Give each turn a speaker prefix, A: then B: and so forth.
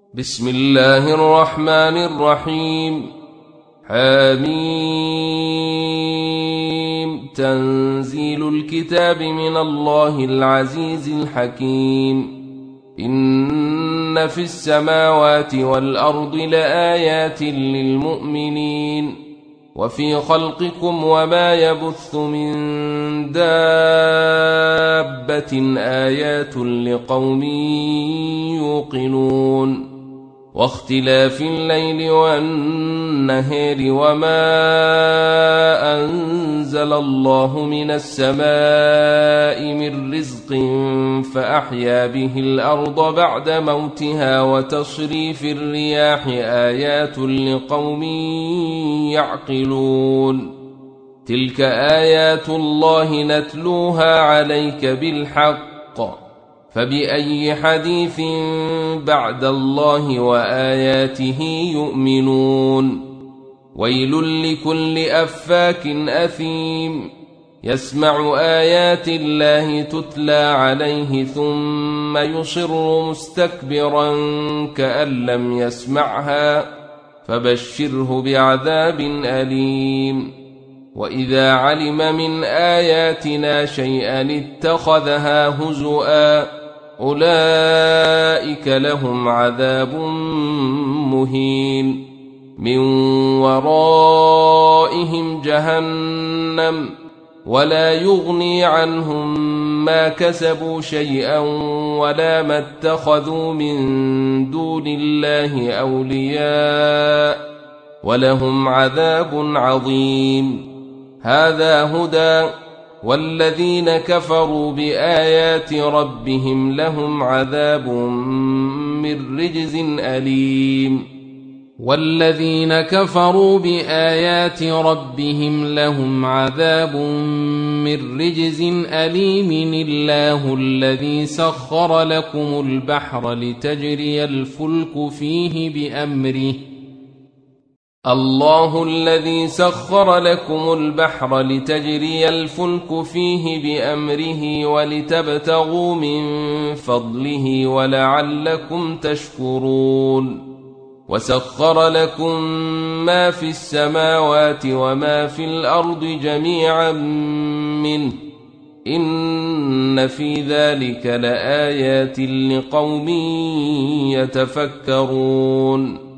A: بسم الله الرحمن الرحيم. حميم. تنزيل الكتاب من الله العزيز الحكيم. إن في السماوات والأرض لآيات للمؤمنين وفي خلقكم وما يبث من دابة آيات لقوم يوقنون واختلاف الليل والنهار وما أنزل الله من السماء من رزق فأحيا به الأرض بعد موتها وتصريف الرياح آيات لقوم يعقلون. تلك آيات الله نتلوها عليك بالحق فبأي حديث بعد الله وآياته يؤمنون. ويل لكل أفاك أثيم يسمع آيات الله تتلى عليه ثم يصر مستكبرا كأن لم يسمعها فبشره بعذاب أليم. وإذا علم من آياتنا شيئا اتخذها هزؤا أولئك لهم عذاب مهين من ورائهم جهنم ولا يغني عنهم ما كسبوا شيئا ولا ما اتخذوا من دون الله أولياء ولهم عذاب عظيم. هذا هدى والذين كفروا بآيات ربهم لهم عذاب من رجز أليم. والذين كفروا بآيات ربهم لهم عذاب من رجز أليم. الله الذي سخر لكم البحر لتجري الفلك فيه بأمره الله الذي سخر لكم البحر لتجري الفلك فيه بأمره ولتبتغوا من فضله ولعلكم تشكرون. وسخر لكم ما في السماوات وما في الأرض جميعا منه إن في ذلك لآيات لقوم يتفكرون.